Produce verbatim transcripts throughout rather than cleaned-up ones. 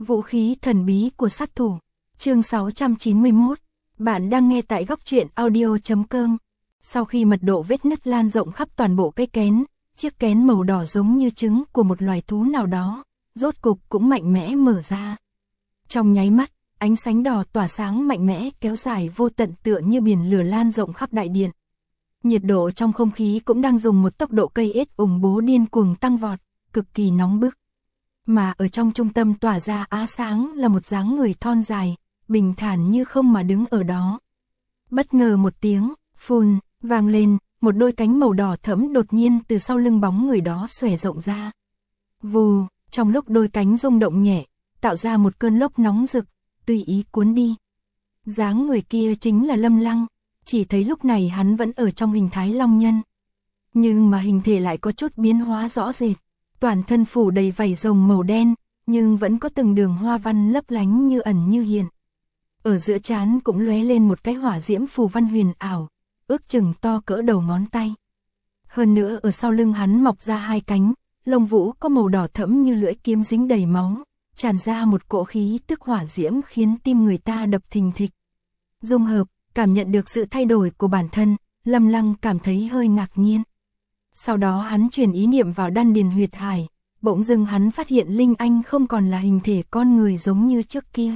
Vũ khí thần bí của sát thủ. Chương sáu trăm chín mươi mốt. Bạn đang nghe tại góc truyện audio chấm com. Sau khi mật độ vết nứt lan rộng khắp toàn bộ cái kén, chiếc kén màu đỏ giống như trứng của một loài thú nào đó, rốt cục cũng mạnh mẽ mở ra. Trong nháy mắt, ánh sáng đỏ tỏa sáng mạnh mẽ kéo dài vô tận tựa như biển lửa lan rộng khắp đại điện. Nhiệt độ trong không khí cũng đang dùng một tốc độ cây ếch ủng bố điên cuồng tăng vọt, cực kỳ nóng bức. Mà ở trong trung tâm tỏa ra á sáng là một dáng người thon dài, bình thản như không mà đứng ở đó. Bất ngờ một tiếng, phun, vang lên, một đôi cánh màu đỏ thẫm đột nhiên từ sau lưng bóng người đó xòe rộng ra. Vù, trong lúc đôi cánh rung động nhẹ, tạo ra một cơn lốc nóng rực, tùy ý cuốn đi. Dáng người kia chính là Lâm Lăng, chỉ thấy lúc này hắn vẫn ở trong hình thái long nhân. Nhưng mà hình thể lại có chút biến hóa rõ rệt, toàn thân phủ đầy vảy rồng màu đen, nhưng vẫn có từng đường hoa văn lấp lánh như ẩn như hiện. Ở giữa trán cũng lóe lên một cái hỏa diễm phù văn huyền ảo, ước chừng to cỡ đầu ngón tay. Hơn nữa ở sau lưng hắn mọc ra hai cánh, lông vũ có màu đỏ thẫm như lưỡi kiếm dính đầy máu, tràn ra một cỗ khí tức hỏa diễm khiến tim người ta đập thình thịch. Dung hợp, cảm nhận được sự thay đổi của bản thân, Lâm Lăng cảm thấy hơi ngạc nhiên. Sau đó hắn chuyển ý niệm vào đan điền huyệt hải, bỗng dưng hắn phát hiện Linh Anh không còn là hình thể con người giống như trước kia,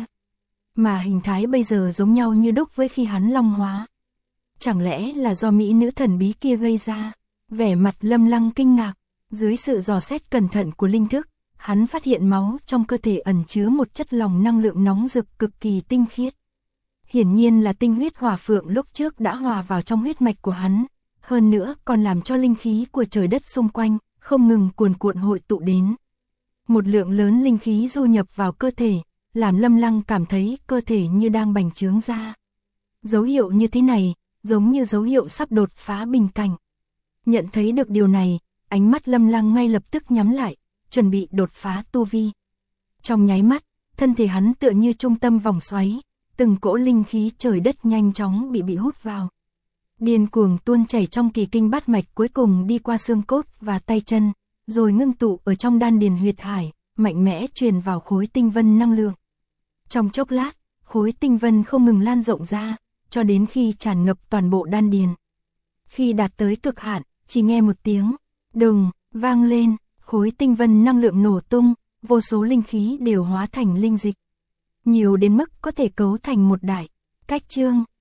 mà hình thái bây giờ giống nhau như đúc với khi hắn long hóa. Chẳng lẽ là do mỹ nữ thần bí kia gây ra? Vẻ mặt Lâm Lăng kinh ngạc, dưới sự dò xét cẩn thận của linh thức, hắn phát hiện máu trong cơ thể ẩn chứa một chất lỏng năng lượng nóng rực cực kỳ tinh khiết. Hiển nhiên là tinh huyết hỏa phượng lúc trước đã hòa vào trong huyết mạch của hắn, hơn nữa còn làm cho linh khí của trời đất xung quanh không ngừng cuồn cuộn hội tụ đến. Một lượng lớn linh khí du nhập vào cơ thể, làm Lâm Lăng cảm thấy cơ thể như đang bành trướng ra. Dấu hiệu như thế này, giống như dấu hiệu sắp đột phá bình cảnh. Nhận thấy được điều này, ánh mắt Lâm Lăng ngay lập tức nhắm lại, chuẩn bị đột phá tu vi. Trong nháy mắt, thân thể hắn tựa như trung tâm vòng xoáy, từng cỗ linh khí trời đất nhanh chóng bị bị hút vào. Điên cuồng tuôn chảy trong kỳ kinh bát mạch, cuối cùng đi qua xương cốt và tay chân, rồi ngưng tụ ở trong đan điền huyệt hải, mạnh mẽ truyền vào khối tinh vân năng lượng. Trong chốc lát, khối tinh vân không ngừng lan rộng ra, cho đến khi tràn ngập toàn bộ đan điền. Khi đạt tới cực hạn, chỉ nghe một tiếng đùng vang lên, khối tinh vân năng lượng nổ tung, vô số linh khí đều hóa thành linh dịch, nhiều đến mức có thể cấu thành một đại cách chương.